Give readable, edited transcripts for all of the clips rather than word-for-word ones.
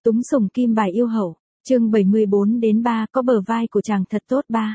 Túng sủng kim bài yêu hậu, chương 74-3 có bờ vai của chàng thật tốt ba.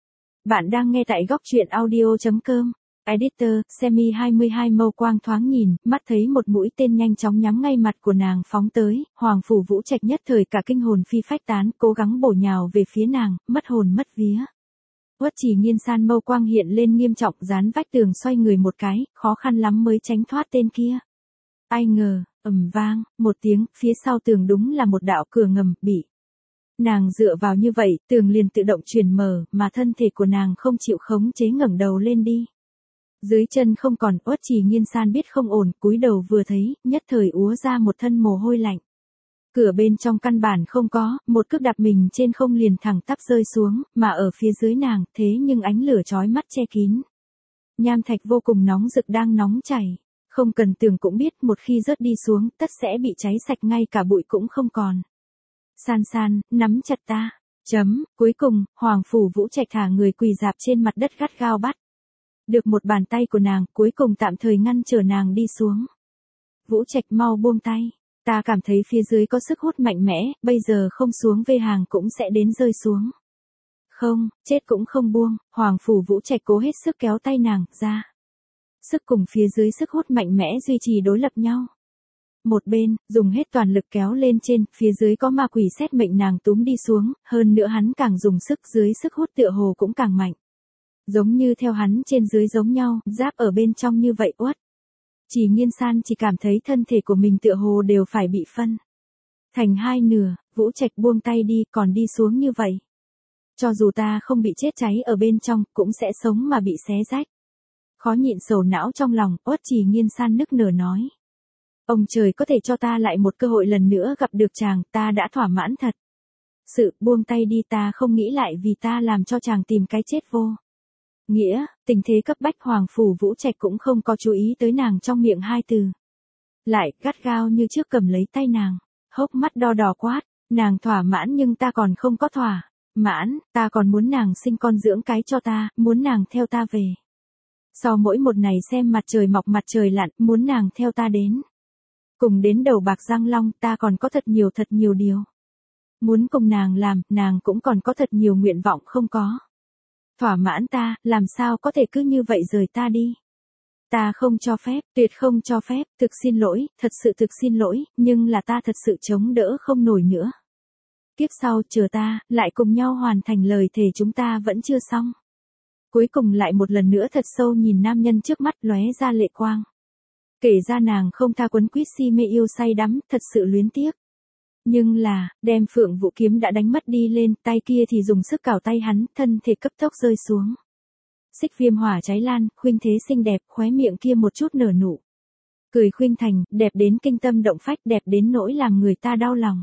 Bạn đang nghe tại góc truyện audio.com. Editor, Semi 22 mâu quang thoáng nhìn, mắt thấy một mũi tên nhanh chóng nhắm ngay mặt của nàng phóng tới, Hoàng Phủ Vũ Trạch nhất thời cả kinh hồn phi phách tán, cố gắng bổ nhào về phía nàng, mất hồn mất vía. Uất Trì Nghiên San mâu quang hiện lên nghiêm trọng, dán vách tường xoay người một cái, khó khăn lắm mới tránh thoát tên kia. Ai ngờ, ầm vang, một tiếng, phía sau tường đúng là một đạo cửa ngầm, bị nàng dựa vào như vậy, tường liền tự động chuyển mở, mà thân thể của nàng không chịu khống chế ngẩng đầu lên đi. Dưới chân không còn, Uất Trì Nghiên San biết không ổn, cúi đầu vừa thấy, nhất thời úa ra một thân mồ hôi lạnh. Cửa bên trong căn bản không có, một cước đạp mình trên không liền thẳng tắp rơi xuống, mà ở phía dưới nàng, thế nhưng ánh lửa chói mắt che kín. Nham thạch vô cùng nóng rực đang nóng chảy. Không cần tưởng cũng biết một khi rớt đi xuống, tất sẽ bị cháy sạch ngay cả bụi cũng không còn. San San, nắm chặt ta. Cuối cùng, Hoàng Phủ Vũ Trạch thả người quỳ rạp trên mặt đất gắt gao bắt được một bàn tay của nàng, cuối cùng tạm thời ngăn trở nàng đi xuống. Vũ Trạch mau buông tay. Ta cảm thấy phía dưới có sức hút mạnh mẽ, bây giờ không xuống về hàng cũng sẽ đến rơi xuống. Không, chết cũng không buông, Hoàng Phủ Vũ Trạch cố hết sức kéo tay nàng ra. Sức cùng phía dưới sức hút mạnh mẽ duy trì đối lập nhau. Một bên, dùng hết toàn lực kéo lên trên, phía dưới có ma quỷ xét mệnh nàng túm đi xuống, hơn nữa hắn càng dùng sức dưới sức hút tựa hồ cũng càng mạnh. Giống như theo hắn trên dưới giống nhau, giáp ở bên trong như vậy Uất Trì Nghiên San chỉ cảm thấy thân thể của mình tựa hồ đều phải bị phân thành hai nửa, Vũ Trạch buông tay đi, còn đi xuống như vậy. Cho dù ta không bị chết cháy ở bên trong, cũng sẽ sống mà bị xé rách. Khó nhịn sầu não trong lòng, Uất Trì Nghiên San nức nở nói. Ông trời có thể cho ta lại một cơ hội lần nữa gặp được chàng, ta đã thỏa mãn thật. Sự buông tay đi, ta không nghĩ lại vì ta làm cho chàng tìm cái chết vô nghĩa, tình thế cấp bách. Hoàng Phủ Vũ Trạch cũng không có chú ý tới nàng trong miệng hai từ. Lại, gắt gao như trước cầm lấy tay nàng, hốc mắt đo đỏ quát, nàng thỏa mãn nhưng ta còn không có thỏa mãn, ta còn muốn nàng sinh con dưỡng cái cho ta, muốn nàng theo ta về. Sau mỗi một ngày xem mặt trời mọc mặt trời lặn, muốn nàng theo ta đến. Cùng đến đầu bạc răng long, ta còn có thật nhiều điều. Muốn cùng nàng làm, nàng cũng còn có thật nhiều nguyện vọng không có. Thỏa mãn ta, làm sao có thể cứ như vậy rời ta đi. Ta không cho phép, tuyệt không cho phép, thực xin lỗi, thật sự thực xin lỗi, nhưng là ta thật sự chống đỡ không nổi nữa. Kiếp sau, chờ ta, lại cùng nhau hoàn thành lời thề chúng ta vẫn chưa xong. Cuối cùng lại một lần nữa thật sâu nhìn nam nhân trước mắt lóe ra lệ quang. Kể ra nàng không tha quấn quýt si mê yêu say đắm, thật sự luyến tiếc. Nhưng là, đem Phượng Vũ kiếm đã đánh mất đi lên, tay kia thì dùng sức cào tay hắn, thân thể cấp tốc rơi xuống. Xích viêm hỏa cháy lan, khuynh thế xinh đẹp, khóe miệng kia một chút nở nụ. Cười khuynh thành, đẹp đến kinh tâm động phách, đẹp đến nỗi làm người ta đau lòng.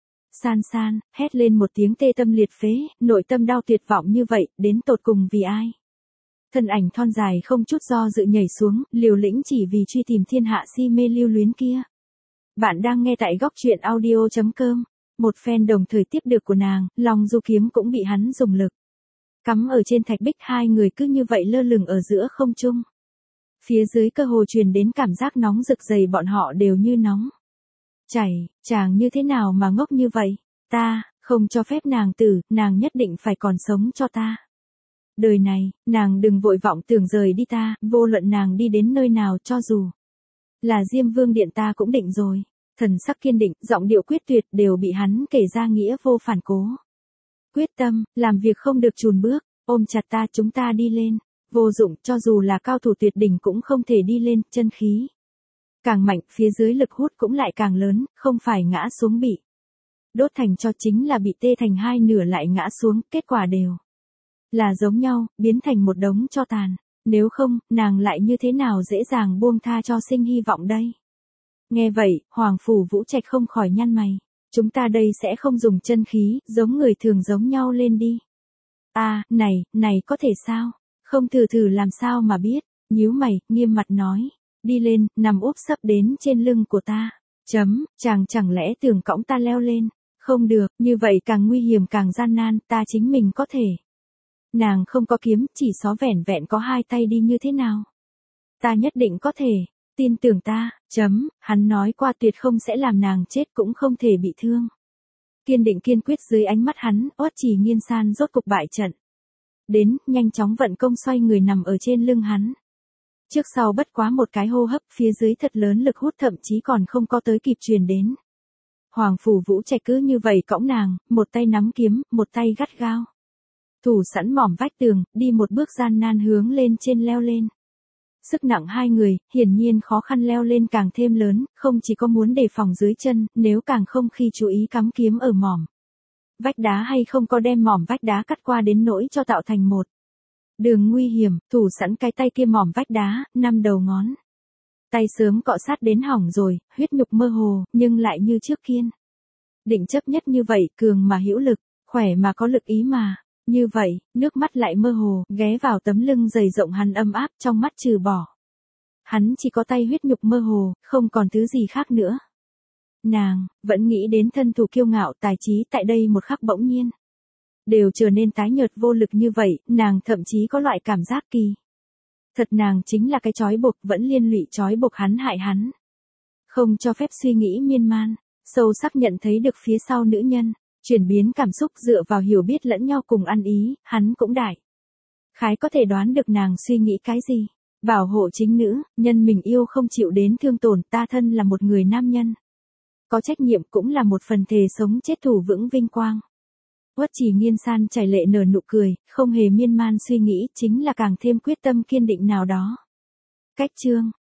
San San, hét lên một tiếng tê tâm liệt phế, nội tâm đau tuyệt vọng như vậy, đến tột cùng vì ai? Thân ảnh thon dài không chút do dự nhảy xuống, liều lĩnh chỉ vì truy tìm thiên hạ si mê lưu luyến kia. Bạn đang nghe tại góc truyện audio.com. Một phen đồng thời tiếp được của nàng, Long Du kiếm cũng bị hắn dùng lực cắm ở trên thạch bích, hai người cứ như vậy lơ lửng ở giữa không trung. Phía dưới cơ hồ truyền đến cảm giác nóng rực, dày bọn họ đều như nóng chảy. Chàng như thế nào mà ngốc như vậy? Ta không cho phép nàng tử, nàng nhất định phải còn sống cho ta. Đời này, nàng đừng vội vọng tưởng rời đi ta, vô luận nàng đi đến nơi nào, cho dù là Diêm Vương điện ta cũng định rồi. Thần sắc kiên định, giọng điệu quyết tuyệt đều bị hắn kể ra nghĩa vô phản cố. Quyết tâm, làm việc không được chùn bước, ôm chặt ta, chúng ta đi lên. Vô dụng, cho dù là cao thủ tuyệt đỉnh cũng không thể đi lên, chân khí càng mạnh, phía dưới lực hút cũng lại càng lớn, không phải ngã xuống bị đốt thành cho, chính là bị tê thành hai nửa lại ngã xuống, kết quả đều là giống nhau, biến thành một đống tro tàn. Nếu không, nàng lại như thế nào dễ dàng buông tha cho sinh hy vọng đây? Nghe vậy, Hoàng Phủ Vũ Trạch không khỏi nhăn mày. Chúng ta đây sẽ không dùng chân khí, giống người thường giống nhau lên đi. Này có thể sao? Không thử làm sao mà biết? Nhíu mày, nghiêm mặt nói. Đi lên, nằm úp sấp đến trên lưng của ta. Chàng chẳng lẽ tưởng cõng ta leo lên? Không được, như vậy càng nguy hiểm càng gian nan, ta chính mình có thể. Nàng không có kiếm, chỉ xó vẻn vẹn có hai tay đi như thế nào? Ta nhất định có thể. Tin tưởng ta, hắn nói qua tuyệt không sẽ làm nàng chết cũng không thể bị thương. Kiên định kiên quyết dưới ánh mắt hắn, Uất Chỉ Nghiên San rốt cục bại trận. Đến, nhanh chóng vận công xoay người nằm ở trên lưng hắn. Trước sau bất quá một cái hô hấp, phía dưới thật lớn lực hút thậm chí còn không có tới kịp truyền đến. Hoàng Phủ Vũ Trạch cứ như vậy cõng nàng, một tay nắm kiếm, một tay gắt gao. Thủ sẵn mỏm vách tường, đi một bước gian nan hướng lên trên leo lên. Sức nặng hai người, hiển nhiên khó khăn leo lên càng thêm lớn, không chỉ có muốn đề phòng dưới chân, nếu càng không khi chú ý cắm kiếm ở mỏm. Vách đá hay không có đem mỏm vách đá cắt qua đến nỗi cho tạo thành một đường nguy hiểm, thủ sẵn cái tay kia mỏm vách đá, 5 đầu ngón. Tay sớm cọ sát đến hỏng rồi, huyết nhục mơ hồ, nhưng lại như trước kiên. Định chấp nhất như vậy, cường mà hữu lực, khỏe mà có lực ý mà. Như vậy, nước mắt lại mơ hồ, ghé vào tấm lưng dày rộng hắn ấm áp trong mắt trừ bỏ. Hắn chỉ có tay huyết nhục mơ hồ, không còn thứ gì khác nữa. Nàng, vẫn nghĩ đến thân thủ kiêu ngạo tài trí tại đây một khắc bỗng nhiên. Đều trở nên tái nhợt vô lực như vậy, nàng thậm chí có loại cảm giác kỳ. Thật nàng chính là cái trói buộc vẫn liên lụy trói buộc hắn hại hắn. Không cho phép suy nghĩ miên man, sâu sắc nhận thấy được phía sau nữ nhân. Chuyển biến cảm xúc dựa vào hiểu biết lẫn nhau cùng ăn ý, hắn cũng đại. Khái có thể đoán được nàng suy nghĩ cái gì. Bảo hộ chính nữ, nhân mình yêu không chịu đến thương tổn, ta thân là một người nam nhân. Có trách nhiệm cũng là một phần thề sống chết thủ vững vinh quang. Uất Chỉ Nghiên San chảy lệ nở nụ cười, không hề miên man suy nghĩ, chính là càng thêm quyết tâm kiên định nào đó. Cách chương